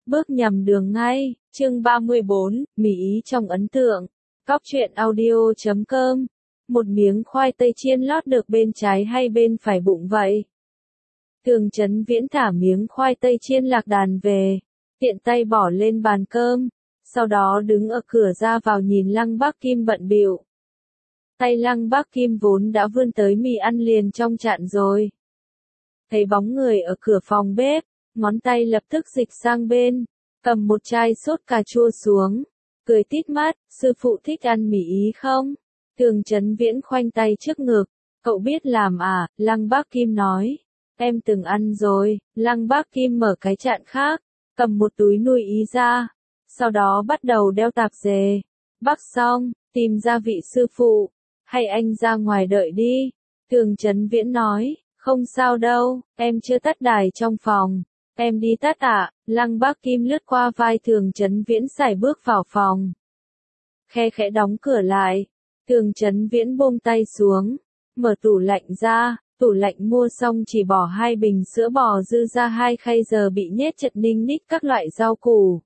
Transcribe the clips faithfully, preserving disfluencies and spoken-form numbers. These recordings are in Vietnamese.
bước nhầm đường ngay. Chương ba mươi bốn, mì Ý trong ấn tượng. Cóc truyện audio chấm com. Một miếng khoai tây chiên lót được bên trái hay bên phải bụng vậy? Tường Chấn Viễn thả miếng khoai tây chiên lạc đàn về, tiện tay bỏ lên bàn cơm, sau đó đứng ở cửa ra vào nhìn Lăng Bác Kim bận bịu. Tay Lăng Bác Kim vốn đã vươn tới mì ăn liền trong chạn rồi. Thấy bóng người ở cửa phòng bếp, ngón tay lập tức dịch sang bên, cầm một chai sốt cà chua xuống, cười tít mắt, sư phụ thích ăn mì Ý không? Tường Chấn Viễn khoanh tay trước ngực, cậu biết làm à? Lăng Bác Kim nói, em từng ăn rồi. Lăng Bác Kim mở cái chạn khác, cầm một túi nuôi Ý ra, sau đó bắt đầu đeo tạp dề. Bắc xong, tìm gia vị sư phụ, hay anh ra ngoài đợi đi. Tường Chấn Viễn nói, không sao đâu, em chưa tắt đài trong phòng, em đi tắt ạ. À? Lăng Bác Kim lướt qua vai Tường Chấn Viễn sải bước vào phòng, khe khẽ đóng cửa lại. Tường Chấn Viễn buông tay xuống, mở tủ lạnh ra, tủ lạnh mua xong chỉ bỏ hai bình sữa bò dư ra hai khay giờ bị nhét chật ninh ních các loại rau củ.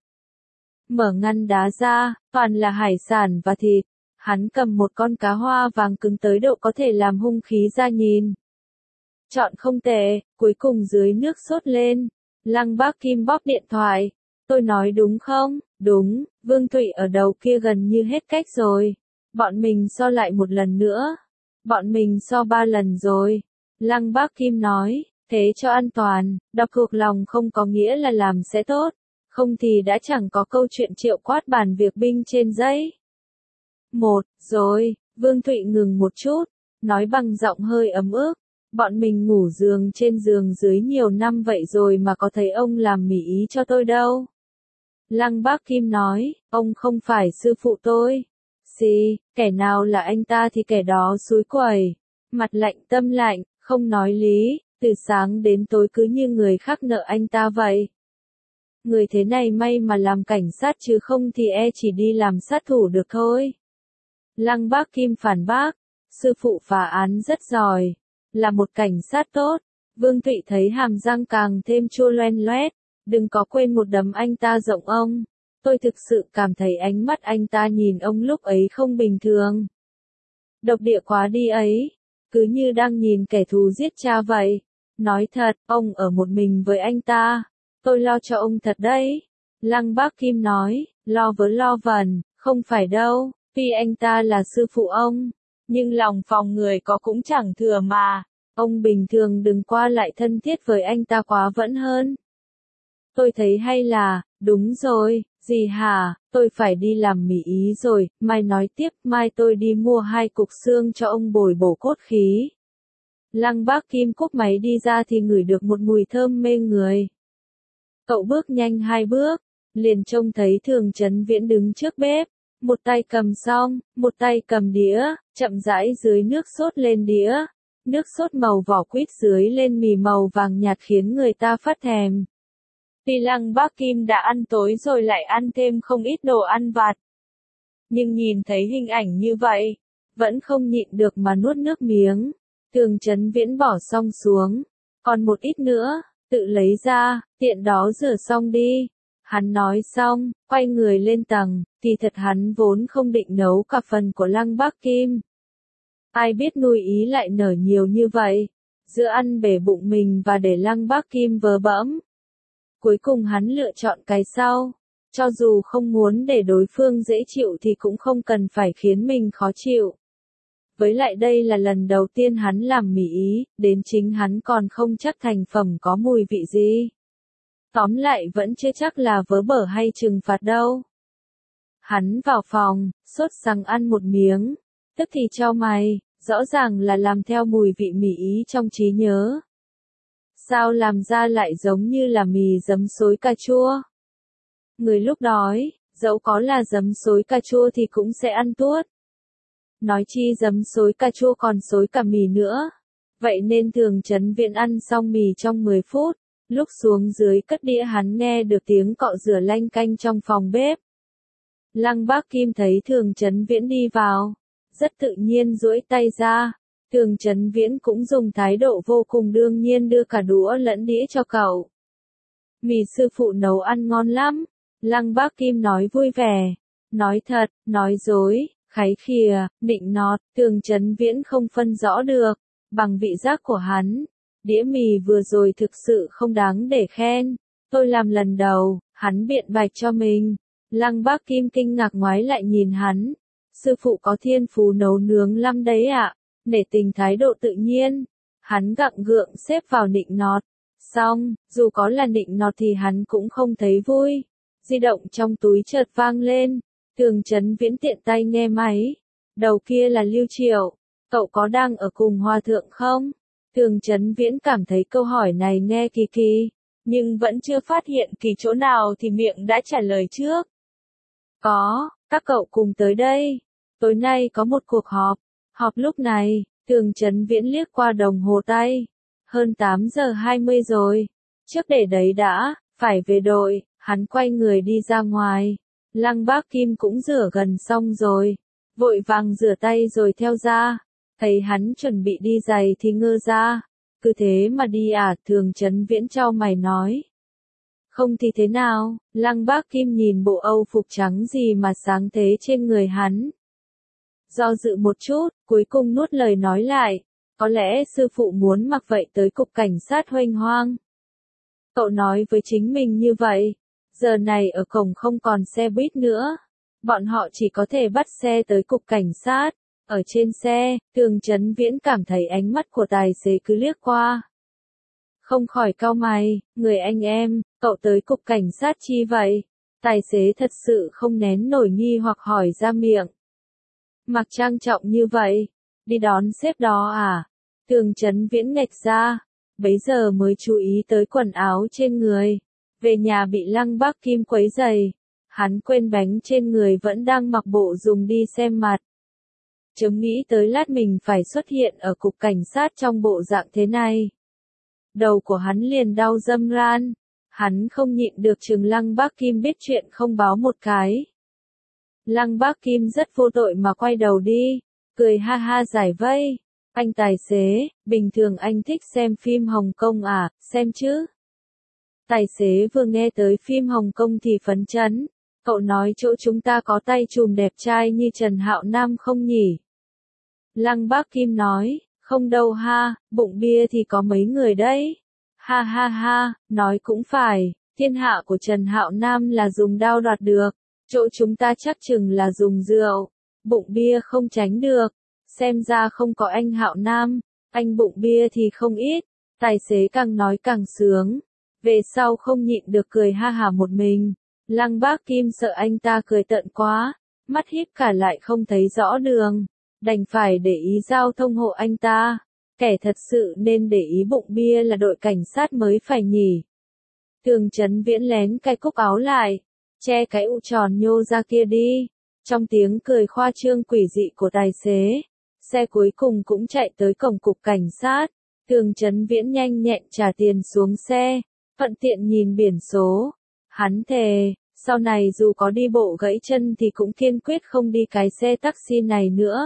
Mở ngăn đá ra, toàn là hải sản và thịt. Hắn cầm một con cá hoa vàng cứng tới độ có thể làm hung khí ra nhìn. Chọn không tệ, cuối cùng dưới nước sốt lên. Lăng Bác Kim bóp điện thoại. Tôi nói đúng không? Đúng, Vương Thụy ở đầu kia gần như hết cách rồi. Bọn mình so lại một lần nữa. Bọn mình so ba lần rồi. Lăng Bác Kim nói, thế cho an toàn, đọc thuộc lòng không có nghĩa là làm sẽ tốt. Không thì đã chẳng có câu chuyện triệu quát bàn việc binh trên giấy. Một, rồi, Vương Thụy ngừng một chút, nói bằng giọng hơi ấm ức. Bọn mình ngủ giường trên giường dưới nhiều năm vậy rồi mà có thấy ông làm mì Ý cho tôi đâu. Lăng Bác Kim nói, ông không phải sư phụ tôi. Xì, kẻ nào là anh ta thì kẻ đó xúi quẩy. Mặt lạnh tâm lạnh, không nói lý, từ sáng đến tối cứ như người khác nợ anh ta vậy. Người thế này may mà làm cảnh sát chứ không thì e chỉ đi làm sát thủ được thôi. Lăng Bác Kim phản bác, sư phụ phá án rất giỏi, là một cảnh sát tốt. Vương Thụy thấy hàm răng càng thêm chua loen loét, đừng có quên một đấm anh ta rộng ông. Tôi thực sự cảm thấy ánh mắt anh ta nhìn ông lúc ấy không bình thường. Độc địa quá đi ấy, cứ như đang nhìn kẻ thù giết cha vậy. Nói thật, ông ở một mình với anh ta, tôi lo cho ông thật đấy. Lăng Bác Kim nói, lo vớ lo vẩn, không phải đâu, tuy anh ta là sư phụ ông, nhưng lòng phòng người có cũng chẳng thừa mà. Ông bình thường đừng qua lại thân thiết với anh ta quá vẫn hơn. Tôi thấy hay là, đúng rồi, gì hả, tôi phải đi làm mì Ý rồi. Mai nói tiếp, mai tôi đi mua hai cục xương cho ông bồi bổ cốt khí. Lăng Bác Kim cúp máy đi ra thì ngửi được một mùi thơm mê người. Cậu bước nhanh hai bước, liền trông thấy Tường Chấn Viễn đứng trước bếp, một tay cầm xong, một tay cầm đĩa, chậm rãi dưới nước sốt lên đĩa. Nước sốt màu vỏ quýt dưới lên mì màu vàng nhạt khiến người ta phát thèm. Tuy Lăng Bác Kim đã ăn tối rồi lại ăn thêm không ít đồ ăn vặt, nhưng nhìn thấy hình ảnh như vậy, vẫn không nhịn được mà nuốt nước miếng. Tường Chấn Viễn bỏ xong xuống, còn một ít nữa, tự lấy ra, tiện đó rửa xong đi. Hắn nói xong, quay người lên tầng, thì thật hắn vốn không định nấu cả phần của Lăng Bác Kim. Ai biết nuôi Ý lại nở nhiều như vậy, giữa ăn bể bụng mình và để Lăng Bác Kim vớ bẫm. Cuối cùng hắn lựa chọn cái sau, cho dù không muốn để đối phương dễ chịu thì cũng không cần phải khiến mình khó chịu. Với lại đây là lần đầu tiên hắn làm mì Ý, đến chính hắn còn không chắc thành phẩm có mùi vị gì. Tóm lại vẫn chưa chắc là vớ bở hay trừng phạt đâu. Hắn vào phòng, sốt sắng ăn một miếng, tức thì chau mày, rõ ràng là làm theo mùi vị mì Ý trong trí nhớ. Sao làm ra lại giống như là mì giấm xối cà chua? Người lúc đói, dẫu có là giấm xối cà chua thì cũng sẽ ăn tuốt. Nói chi giấm xối cà chua còn xối cả mì nữa. Vậy nên Tường Chấn Viễn ăn xong mì trong mười phút, lúc xuống dưới cất đĩa hắn nghe được tiếng cọ rửa lanh canh trong phòng bếp. Lăng Bác Kim thấy Tường Chấn Viễn đi vào, rất tự nhiên duỗi tay ra. Tường Chấn Viễn cũng dùng thái độ vô cùng đương nhiên đưa cả đũa lẫn đĩa cho cậu. Mì sư phụ nấu ăn ngon lắm. Lăng Bác Kim nói vui vẻ. Nói thật, nói dối, kháy khìa, nịnh nọt, Tường Chấn Viễn không phân rõ được. Bằng vị giác của hắn, đĩa mì vừa rồi thực sự không đáng để khen. Tôi làm lần đầu, hắn biện bạch cho mình. Lăng Bác Kim kinh ngạc ngoái lại nhìn hắn. Sư phụ có thiên phú nấu nướng lắm đấy ạ. Nể tình thái độ tự nhiên. Hắn gặng gượng xếp vào nịnh nọt. Xong, dù có là nịnh nọt thì hắn cũng không thấy vui. Di động trong túi chợt vang lên. Tường Chấn Viễn tiện tay nghe máy. Đầu kia là Lưu Triệu. Cậu có đang ở cùng Hòa Thượng không? Tường Chấn Viễn cảm thấy câu hỏi này nghe kỳ kỳ. Nhưng vẫn chưa phát hiện kỳ chỗ nào thì miệng đã trả lời trước. Có, các cậu cùng tới đây. Tối nay có một cuộc họp. Họp lúc này, Tường Chấn Viễn liếc qua đồng hồ tay. Hơn tám giờ hai mươi rồi. Trước để đấy đã, phải về đội, hắn quay người đi ra ngoài. Lăng Bác Kim cũng rửa gần xong rồi. Vội vàng rửa tay rồi theo ra. Thấy hắn chuẩn bị đi giày thì ngơ ra. Cứ thế mà đi à? Tường Chấn Viễn chau mày nói. Không thì thế nào? Lăng Bác Kim nhìn bộ âu phục trắng gì mà sáng thế trên người hắn. Do dự một chút, cuối cùng nuốt lời nói lại. Có lẽ sư phụ muốn mặc vậy tới cục cảnh sát huênh hoang. Cậu nói với chính mình như vậy. Giờ này ở cổng không còn xe buýt nữa. Bọn họ chỉ có thể bắt xe tới cục cảnh sát. Ở trên xe, Tường Chấn Viễn cảm thấy ánh mắt của tài xế cứ liếc qua. Không khỏi cau mày, người anh em, cậu tới cục cảnh sát chi vậy? Tài xế thật sự không nén nổi nghi hoặc hỏi ra miệng. Mặc trang trọng như vậy, đi đón sếp đó à? Tường Chấn Viễn nghệch ra, bấy giờ mới chú ý tới quần áo trên người. Về nhà bị Lăng Bác Kim quấy giày, hắn quên bánh trên người vẫn đang mặc bộ dùng đi xem mặt. Chấm nghĩ tới lát mình phải xuất hiện ở cục cảnh sát trong bộ dạng thế này. Đầu của hắn liền đau râm ran. Hắn không nhịn được chừng Lăng Bác Kim biết chuyện không báo một cái. Lăng Bác Kim rất vô tội mà quay đầu đi, cười ha ha giải vây. Anh tài xế, bình thường anh thích xem phim Hồng Kông à, xem chứ. Tài xế vừa nghe tới phim Hồng Kông thì phấn chấn. Cậu nói chỗ chúng ta có tay trùm đẹp trai như Trần Hạo Nam không nhỉ? Lăng Bác Kim nói, không đâu ha, bụng bia thì có mấy người đấy. Ha ha ha, nói cũng phải, thiên hạ của Trần Hạo Nam là dùng đao đoạt được, chỗ chúng ta chắc chừng là dùng rượu, bụng bia không tránh được. Xem ra không có anh Hạo Nam, anh bụng bia thì không ít. Tài xế càng nói càng sướng, về sau không nhịn được cười ha hả một mình. Lăng Bác Kim sợ anh ta cười tận quá, mắt híp cả lại không thấy rõ đường, đành phải để ý giao thông hộ anh ta. Kẻ thật sự nên để ý bụng bia là đội cảnh sát mới phải nhỉ. Tường Chấn Viễn lén cài cúc áo lại, che cái ụ tròn nhô ra kia đi. Trong tiếng cười khoa trương quỷ dị của tài xế, xe cuối cùng cũng chạy tới cổng cục cảnh sát. Tường Chấn Viễn nhanh nhẹn trả tiền xuống xe, thuận tiện nhìn biển số. Hắn thề, sau này dù có đi bộ gãy chân thì cũng kiên quyết không đi cái xe taxi này nữa.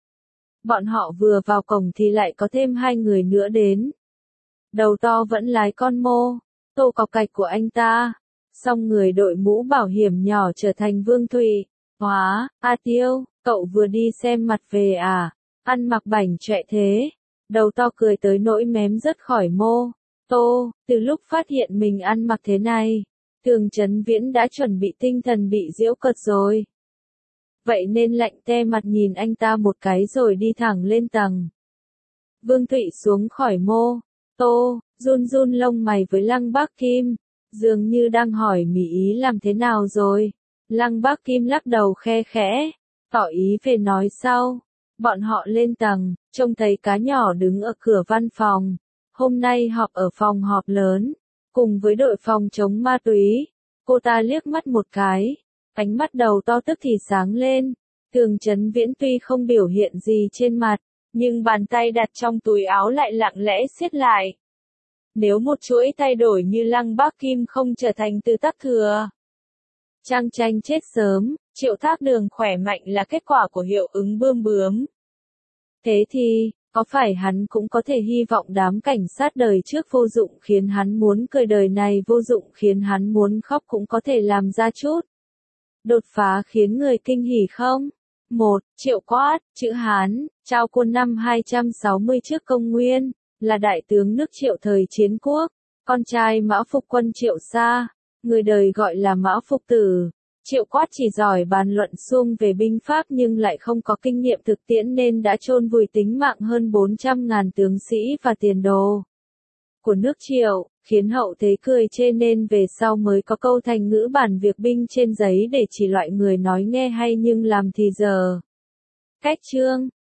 Bọn họ vừa vào cổng thì lại có thêm hai người nữa đến. Đầu to vẫn lái con mô, tô cọc cạch của anh ta. Xong người đội mũ bảo hiểm nhỏ trở thành Vương Thụy. Hóa, A Tiêu, cậu vừa đi xem mặt về à? Ăn mặc bảnh chọe thế. Đầu to cười tới nỗi mém rớt khỏi mô. Tô, từ lúc phát hiện mình ăn mặc thế này, Tường Chấn Viễn đã chuẩn bị tinh thần bị giễu cợt rồi. Vậy nên lạnh te mặt nhìn anh ta một cái rồi đi thẳng lên tầng. Vương Thụy xuống khỏi mô. Tô, run run lông mày với Lăng Bác Kim, dường như đang hỏi mỉ ý làm thế nào rồi. Lăng Bác Kim lắc đầu khe khẽ, tỏ ý về nói sau. Bọn họ lên tầng, trông thấy cá nhỏ đứng ở cửa văn phòng. Hôm nay họp ở phòng họp lớn, cùng với đội phòng chống ma túy. Cô ta liếc mắt một cái, ánh mắt đầu to tức thì sáng lên. Tường Chấn Viễn tuy không biểu hiện gì trên mặt, nhưng bàn tay đặt trong túi áo lại lặng lẽ siết lại. Nếu một chuỗi thay đổi như Lăng Bác Kim không trở thành từ tắc thừa, Trang Tranh chết sớm. Triệu Thác Đường khỏe mạnh là kết quả của hiệu ứng bươm bướm. Thế thì, Có phải hắn cũng có thể hy vọng đám cảnh sát đời trước vô dụng khiến hắn muốn cười, đời này vô dụng khiến hắn muốn khóc cũng có thể làm ra chút đột phá khiến người kinh hỉ không? một. Triệu Quát, chữ Hán, Trao Quân năm hai trăm sáu mươi trước công nguyên, là đại tướng nước Triệu thời Chiến Quốc, con trai Mã Phục Quân Triệu Sa, người đời gọi là Mã Phục Tử. Triệu Quát chỉ giỏi bàn luận suông về binh pháp nhưng lại không có kinh nghiệm thực tiễn nên đã chôn vùi tính mạng hơn bốn trăm ngàn tướng sĩ và tiền đồ của nước Triệu, khiến hậu thế cười chê nên về sau mới có câu thành ngữ bản việc binh trên giấy để chỉ loại người nói nghe hay nhưng làm thì dở. Cách chương